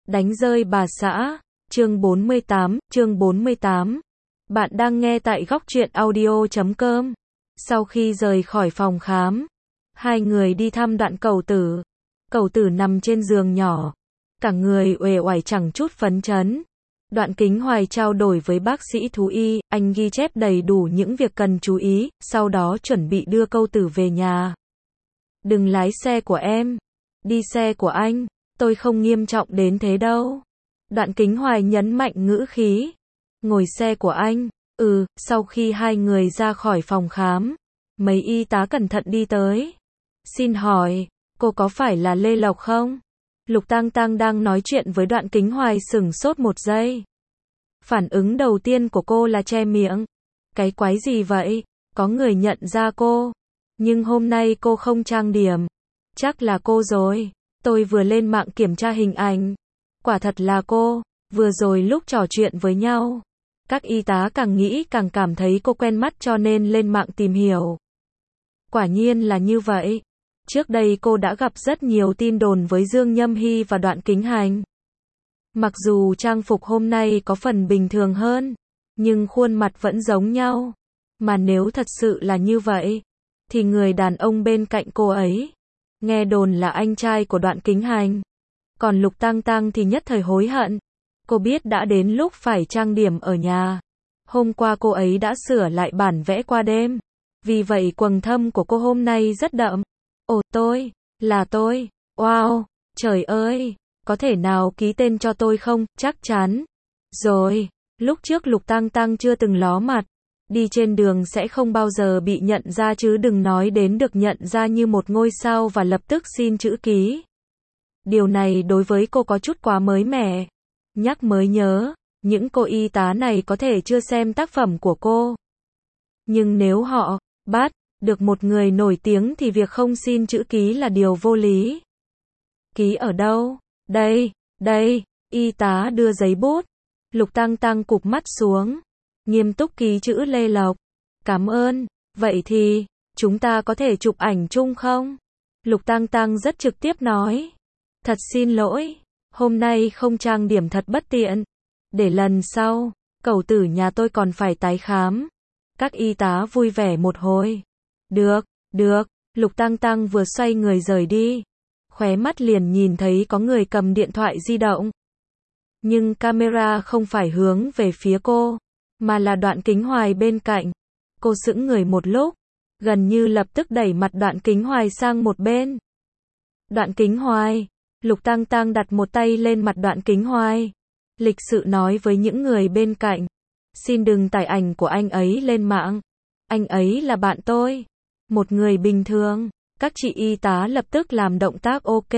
Đánh rơi bà xã, chương 48. Bạn đang nghe tại góc truyện audio.com. Sau khi rời khỏi phòng khám, hai người đi thăm Đoạn Cẩu Tử. Cẩu Tử nằm trên giường nhỏ, cả người uể oải chẳng chút phấn chấn. Đoạn Kính Hoài trao đổi với bác sĩ thú y, anh ghi chép đầy đủ những việc cần chú ý, sau đó chuẩn bị đưa Cẩu Tử về nhà. Đừng lái xe của em, đi xe của anh, tôi không nghiêm trọng đến thế đâu. Đoạn Kính Hoài nhấn mạnh ngữ khí. Ngồi xe của anh, sau khi hai người ra khỏi phòng khám, mấy y tá cẩn thận đi tới. Xin hỏi, cô có phải là Lê Lộc không? Lục Tang Tang đang nói chuyện với Đoạn Kính Hoài sửng sốt một giây. Phản ứng đầu tiên của cô là che miệng. Cái quái gì vậy? Có người nhận ra cô. Nhưng hôm nay cô không trang điểm. Chắc là cô rồi. Tôi vừa lên mạng kiểm tra hình ảnh. Quả thật là cô. Vừa rồi lúc trò chuyện với nhau, các y tá càng nghĩ càng cảm thấy cô quen mắt cho nên lên mạng tìm hiểu. Quả nhiên là như vậy. Trước đây cô đã gặp rất nhiều tin đồn với Dương Nhâm Hy và Đoạn Kính Hành. Mặc dù trang phục hôm nay có phần bình thường hơn, nhưng khuôn mặt vẫn giống nhau. Mà nếu thật sự là như vậy, thì người đàn ông bên cạnh cô ấy, nghe đồn là anh trai của Đoạn Kính Hành. Còn Lục Tang Tang thì nhất thời hối hận. Cô biết đã đến lúc phải trang điểm ở nhà. Hôm qua cô ấy đã sửa lại bản vẽ qua đêm. Vì vậy quầng thâm của cô hôm nay rất đậm. Ồ, là tôi. Wow, trời ơi, có thể nào ký tên cho tôi không? Chắc chắn. Rồi, lúc trước Lục Tang Tang chưa từng ló mặt. Đi trên đường sẽ không bao giờ bị nhận ra chứ đừng nói đến được nhận ra như một ngôi sao và lập tức xin chữ ký. Điều này đối với cô có chút quá mới mẻ. Nhắc mới nhớ, những cô y tá này có thể chưa xem tác phẩm của cô. Nhưng nếu họ bắt được một người nổi tiếng thì việc không xin chữ ký là điều vô lý. Ký ở đâu? Đây, y tá đưa giấy bút. Lục Tang Tang cụp mắt xuống, nghiêm túc ký chữ Lê Lộc. Cảm ơn, vậy thì, chúng ta có thể chụp ảnh chung không? Lục Tang Tang rất trực tiếp nói. Thật xin lỗi. Hôm nay không trang điểm thật bất tiện. Để lần sau, Cẩu Tử nhà tôi còn phải tái khám. Các y tá vui vẻ một hồi. Được. Lục Tang Tang vừa xoay người rời đi, khóe mắt liền nhìn thấy có người cầm điện thoại di động. Nhưng camera không phải hướng về phía cô, mà là Đoạn Kính Hoài bên cạnh. Cô sững người một lúc, gần như lập tức đẩy mặt Đoạn Kính Hoài sang một bên. Đoạn Kính Hoài. Lục Tang Tang đặt một tay lên mặt Đoạn Kính Hoài. Lịch sự nói với những người bên cạnh. Xin đừng tải ảnh của anh ấy lên mạng. Anh ấy là bạn tôi. Một người bình thường. Các chị y tá lập tức làm động tác ok.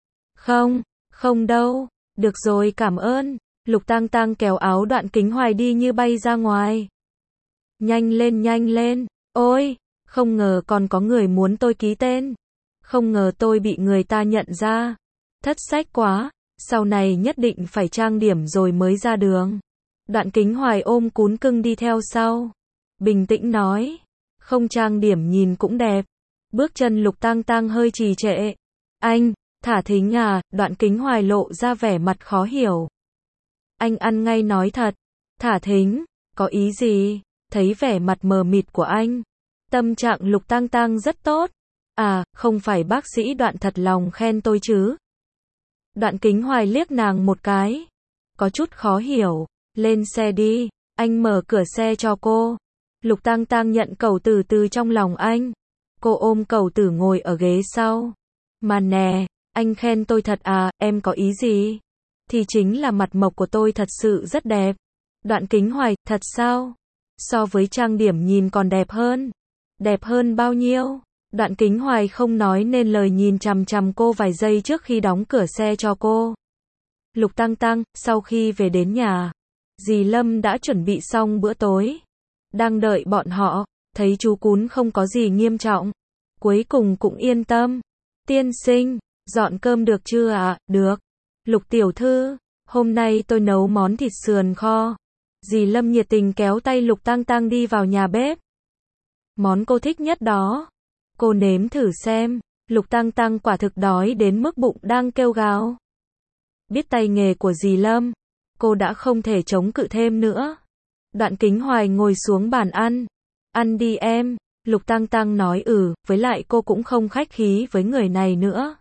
Không đâu. Được rồi, cảm ơn. Lục Tang Tang kéo áo Đoạn Kính Hoài đi như bay ra ngoài. Nhanh lên. Ôi, không ngờ còn có người muốn tôi ký tên. Không ngờ tôi bị người ta nhận ra. Thất sách quá, sau này nhất định phải trang điểm rồi mới ra đường. Đoạn Kính Hoài ôm cún cưng đi theo sau. Bình tĩnh nói, không trang điểm nhìn cũng đẹp. Bước chân Lục Tang Tang hơi trì trệ. Anh, Thả Thính à? Đoạn Kính Hoài lộ ra vẻ mặt khó hiểu. Anh ăn ngay nói thật. Thả Thính, có ý gì? Thấy vẻ mặt mờ mịt của anh, tâm trạng Lục Tang Tang rất tốt. À, không phải bác sĩ Đoạn thật lòng khen tôi chứ? Đoạn Kính Hoài liếc nàng một cái, có chút khó hiểu. Lên xe đi, anh mở cửa xe cho cô. Lục Tang Tang nhận Cẩu Tử từ trong lòng anh. Cô ôm Cẩu Tử ngồi ở ghế sau. Mà nè, anh khen tôi thật à? Em có ý gì? Thì chính là mặt mộc của tôi thật sự rất đẹp. Đoạn Kính Hoài, thật sao? So với trang điểm nhìn còn đẹp hơn. Đẹp hơn bao nhiêu? Đoạn Kính Hoài không nói nên lời, nhìn chằm chằm cô vài giây trước khi đóng cửa xe cho cô. Lục Tang Tang, sau khi về đến nhà, dì Lâm đã chuẩn bị xong bữa tối. Đang đợi bọn họ, thấy chú cún không có gì nghiêm trọng. Cuối cùng cũng yên tâm. Tiên sinh, dọn cơm được chưa ạ? Được. Lục tiểu thư, hôm nay tôi nấu món thịt sườn kho. Dì Lâm nhiệt tình kéo tay Lục Tang Tang đi vào nhà bếp. Món cô thích nhất đó. Cô nếm thử xem. Lục Tang Tang quả thực đói đến mức bụng đang kêu gào. Biết tay nghề của dì Lâm, cô đã không thể chống cự thêm nữa. Đoạn Kính Hoài ngồi xuống bàn ăn. Ăn đi em, Lục Tang Tang nói với lại cô cũng không khách khí với người này nữa.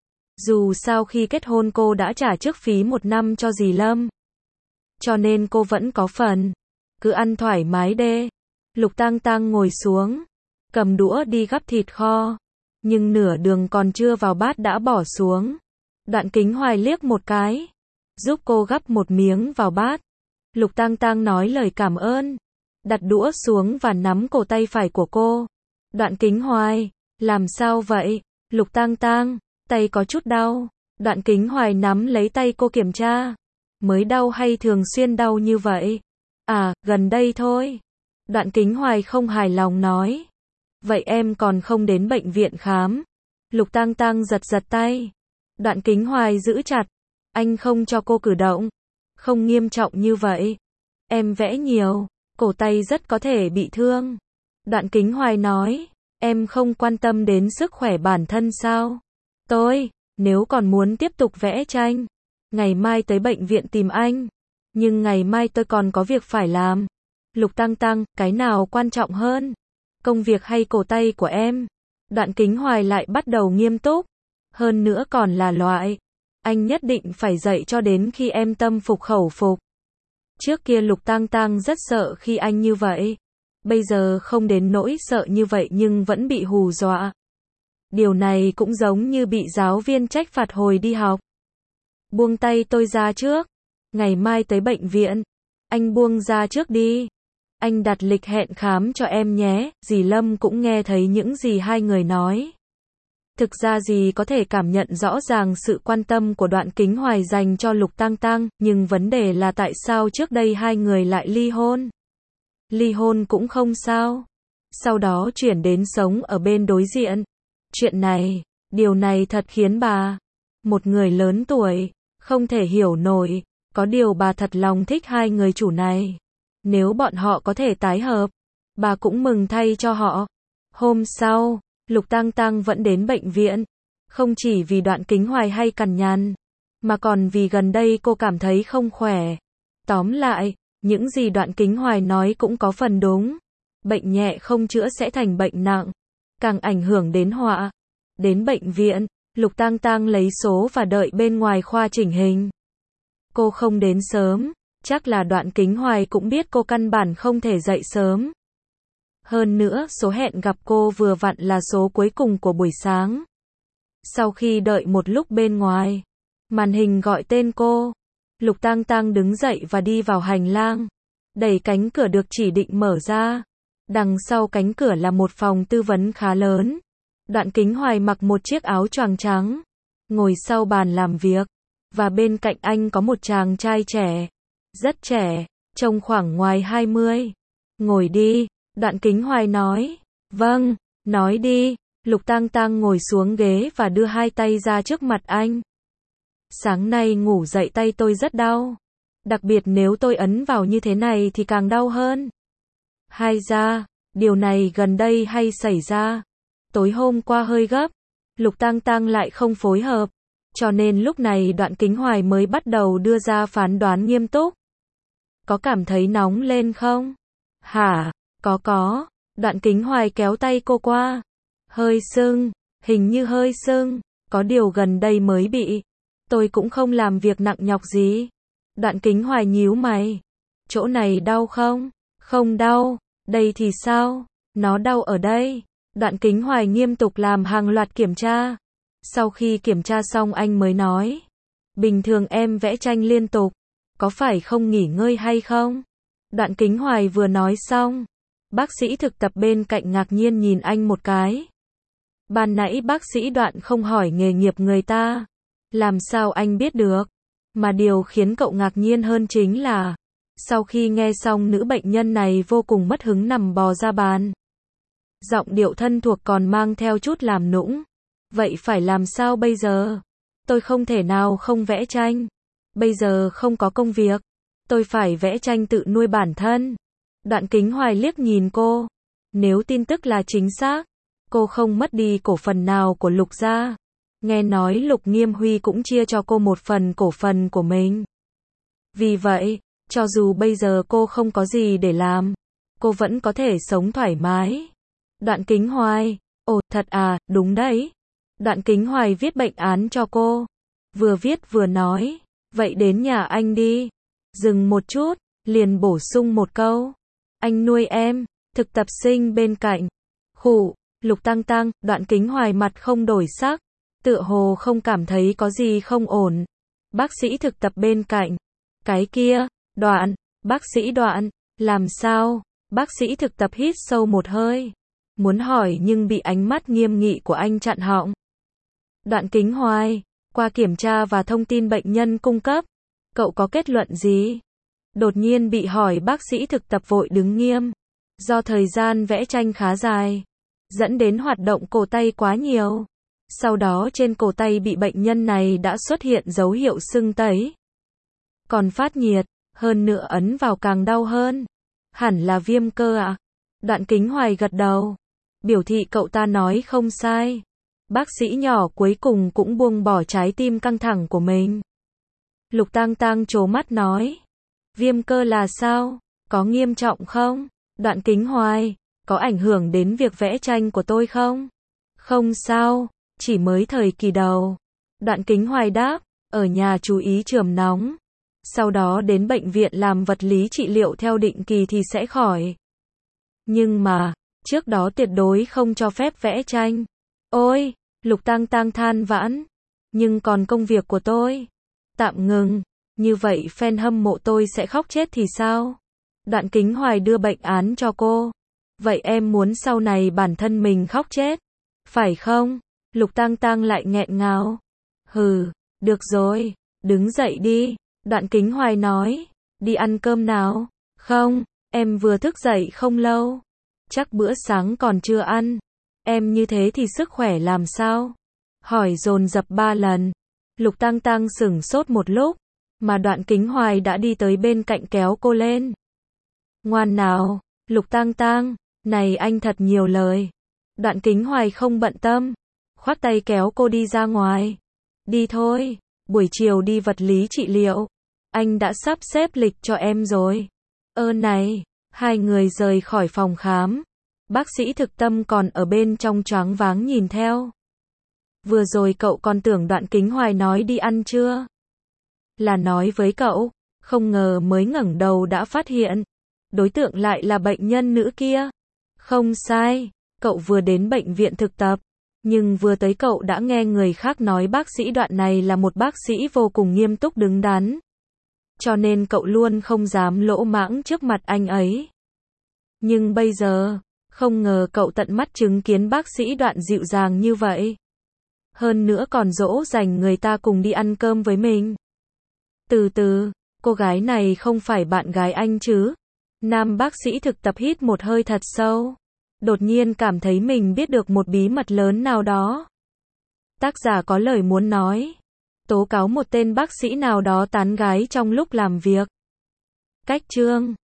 Dù sao khi kết hôn cô đã trả trước phí 1 năm cho dì Lâm. Cho nên cô vẫn có phần. Cứ ăn thoải mái đê. Lục Tang Tang ngồi xuống, cầm đũa đi gắp thịt kho. Nhưng nửa đường còn chưa vào bát đã bỏ xuống. Đoạn Kính Hoài liếc một cái, giúp cô gắp một miếng vào bát. Lục Tang Tang nói lời cảm ơn, đặt đũa xuống và nắm cổ tay phải của cô. Đoạn Kính Hoài, làm sao vậy? Lục Tang Tang, tay có chút đau. Đoạn Kính Hoài nắm lấy tay cô kiểm tra. Mới đau hay thường xuyên đau như vậy? À, gần đây thôi. Đoạn Kính Hoài không hài lòng nói. Vậy em còn không đến bệnh viện khám? Lục Tang Tang giật giật tay. Đoạn Kính Hoài giữ chặt. Anh không cho cô cử động. Không nghiêm trọng như vậy. Em vẽ nhiều, cổ tay rất có thể bị thương. Đoạn Kính Hoài nói. Em không quan tâm đến sức khỏe bản thân sao? Nếu còn muốn tiếp tục vẽ tranh, ngày mai tới bệnh viện tìm anh. Nhưng ngày mai tôi còn có việc phải làm. Lục Tang Tang, cái nào quan trọng hơn? Công việc hay cổ tay của em? Đoạn Kính Hoài lại bắt đầu nghiêm túc. Hơn nữa còn là loại. Anh nhất định phải dạy cho đến khi em tâm phục khẩu phục. Trước kia Lục Tang Tang rất sợ khi anh như vậy. Bây giờ không đến nỗi sợ như vậy nhưng vẫn bị hù dọa. Điều này cũng giống như bị giáo viên trách phạt hồi đi học. Buông tay tôi ra trước. Ngày mai tới bệnh viện. Anh buông ra trước đi. Anh đặt lịch hẹn khám cho em nhé. Dì Lâm cũng nghe thấy những gì hai người nói. Thực ra dì có thể cảm nhận rõ ràng sự quan tâm của Đoạn Kính Hoài dành cho Lục Tang Tang, nhưng vấn đề là tại sao trước đây hai người lại ly hôn. Ly hôn cũng không sao. Sau đó chuyển đến sống ở bên đối diện. Chuyện này, điều này thật khiến bà, một người lớn tuổi, không thể hiểu nổi. Có điều bà thật lòng thích hai người chủ này. Nếu bọn họ có thể tái hợp, bà cũng mừng thay cho họ. Hôm sau, Lục Tang Tang vẫn đến bệnh viện. Không chỉ vì Đoạn Kính Hoài hay cằn nhằn, mà còn vì gần đây cô cảm thấy không khỏe. Tóm lại, những gì Đoạn Kính Hoài nói cũng có phần đúng. Bệnh nhẹ không chữa sẽ thành bệnh nặng, càng ảnh hưởng đến họa. Đến bệnh viện, Lục Tang Tang lấy số và đợi bên ngoài khoa chỉnh hình. Cô không đến sớm, chắc là Đoạn Kính Hoài cũng biết cô căn bản không thể dậy sớm. Hơn nữa, số hẹn gặp cô vừa vặn là số cuối cùng của buổi sáng. Sau khi đợi một lúc bên ngoài, màn hình gọi tên cô. Lục Tang Tang đứng dậy và đi vào hành lang. Đẩy cánh cửa được chỉ định mở ra. Đằng sau cánh cửa là một phòng tư vấn khá lớn. Đoạn Kính Hoài mặc một chiếc áo choàng trắng, ngồi sau bàn làm việc. Và bên cạnh anh có một chàng trai trẻ. Rất trẻ, trông khoảng ngoài 20. Ngồi đi, Đoạn Kính Hoài nói. Vâng, nói đi. Lục Tang Tang ngồi xuống ghế và đưa hai tay ra trước mặt anh. Sáng nay ngủ dậy tay tôi rất đau. Đặc biệt nếu tôi ấn vào như thế này thì càng đau hơn. Hay ra, điều này gần đây hay xảy ra. Tối hôm qua hơi gấp. Lục Tang Tang lại không phối hợp. Cho nên lúc này Đoạn Kính Hoài mới bắt đầu đưa ra phán đoán nghiêm túc. Có cảm thấy nóng lên không? Hả? Có. Đoạn Kính Hoài kéo tay cô qua. Hơi sưng, hình như hơi sưng. Có điều gần đây mới bị. Tôi cũng không làm việc nặng nhọc gì. Đoạn Kính Hoài nhíu mày. Chỗ này đau không? Không đau. Đây thì sao? Nó đau ở đây. Đoạn Kính Hoài nghiêm túc làm hàng loạt kiểm tra. Sau khi kiểm tra xong anh mới nói. Bình thường em vẽ tranh liên tục. Có phải không nghỉ ngơi hay không? Đoạn Kính Hoài vừa nói xong. Bác sĩ thực tập bên cạnh ngạc nhiên nhìn anh một cái. Ban nãy bác sĩ Đoạn không hỏi nghề nghiệp người ta. Làm sao anh biết được? Mà điều khiến cậu ngạc nhiên hơn chính là, sau khi nghe xong nữ bệnh nhân này vô cùng mất hứng nằm bò ra bàn. Giọng điệu thân thuộc còn mang theo chút làm nũng. Vậy phải làm sao bây giờ? Tôi không thể nào không vẽ tranh. Bây giờ không có công việc. Tôi phải vẽ tranh tự nuôi bản thân. Đoạn Kính Hoài liếc nhìn cô. Nếu tin tức là chính xác, cô không mất đi cổ phần nào của Lục gia. Nghe nói Lục Nghiêm Huy cũng chia cho cô một phần cổ phần của mình. Vì vậy, cho dù bây giờ cô không có gì để làm, cô vẫn có thể sống thoải mái. Đoạn Kính Hoài, ồ, thật à, đúng đấy. Đoạn Kính Hoài viết bệnh án cho cô. Vừa viết vừa nói, vậy đến nhà anh đi. Dừng một chút, liền bổ sung một câu. Anh nuôi em, thực tập sinh bên cạnh. Khụ, Lục Tăng Tăng, Đoạn Kính Hoài mặt không đổi sắc, tựa hồ không cảm thấy có gì không ổn. Bác sĩ thực tập bên cạnh. Cái kia, Đoạn, bác sĩ Đoạn, làm sao? Bác sĩ thực tập hít sâu một hơi. Muốn hỏi nhưng bị ánh mắt nghiêm nghị của anh chặn họng. Đoạn Kính Hoài, qua kiểm tra và thông tin bệnh nhân cung cấp, cậu có kết luận gì? Đột nhiên bị hỏi, bác sĩ thực tập vội đứng nghiêm. Do thời gian vẽ tranh khá dài, dẫn đến hoạt động cổ tay quá nhiều. Sau đó trên cổ tay bị bệnh nhân này đã xuất hiện dấu hiệu sưng tấy. Còn phát nhiệt, hơn nữa ấn vào càng đau hơn. Hẳn là viêm cơ ạ. Đoạn Kính Hoài gật đầu, biểu thị cậu ta nói không sai. Bác sĩ nhỏ cuối cùng cũng buông bỏ trái tim căng thẳng của mình. Lục Tang Tang trố mắt nói, viêm cơ là sao? Có nghiêm trọng không? Đoạn Kính Hoài, có ảnh hưởng đến việc vẽ tranh của tôi không? Không sao, chỉ mới thời kỳ đầu. Đoạn Kính Hoài đáp, ở nhà chú ý chườm nóng. Sau đó đến bệnh viện làm vật lý trị liệu theo định kỳ thì sẽ khỏi. Nhưng mà, trước đó tuyệt đối không cho phép vẽ tranh. Ôi, Lục Tang Tang than vãn. Nhưng còn công việc của tôi? Tạm ngừng. Như vậy fan hâm mộ tôi sẽ khóc chết thì sao? Đoạn Kính Hoài đưa bệnh án cho cô. Vậy em muốn sau này bản thân mình khóc chết? Phải không? Lục Tang Tang lại nghẹn ngào. Hừ, được rồi, đứng dậy đi. Đoạn Kính Hoài nói, đi ăn cơm nào? Không, em vừa thức dậy không lâu. Chắc bữa sáng còn chưa ăn. Em như thế thì sức khỏe làm sao? Hỏi dồn dập 3 lần. Lục Tang Tang sửng sốt một lúc, mà Đoạn Kính Hoài đã đi tới bên cạnh kéo cô lên. Ngoan nào, Lục Tang Tang, này anh thật nhiều lời. Đoạn Kính Hoài không bận tâm, khoác tay kéo cô đi ra ngoài. Đi thôi, buổi chiều đi vật lý trị liệu. Anh đã sắp xếp lịch cho em rồi. Này, hai người rời khỏi phòng khám. Bác sĩ thực tâm còn ở bên trong choáng váng nhìn theo. Vừa rồi cậu còn tưởng Đoạn Kính Hoài nói đi ăn chưa? Là nói với cậu, không ngờ mới ngẩng đầu đã phát hiện. Đối tượng lại là bệnh nhân nữ kia. Không sai, cậu vừa đến bệnh viện thực tập. Nhưng vừa tới cậu đã nghe người khác nói bác sĩ Đoạn này là một bác sĩ vô cùng nghiêm túc đứng đắn. Cho nên cậu luôn không dám lỗ mãng trước mặt anh ấy. Nhưng bây giờ, không ngờ cậu tận mắt chứng kiến bác sĩ Đoạn dịu dàng như vậy. Hơn nữa còn dỗ dành người ta cùng đi ăn cơm với mình. Từ từ, cô gái này không phải bạn gái anh chứ? Nam bác sĩ thực tập hít một hơi thật sâu. Đột nhiên cảm thấy mình biết được một bí mật lớn nào đó. Tác giả có lời muốn nói. Tố cáo một tên bác sĩ nào đó tán gái trong lúc làm việc. Cách chương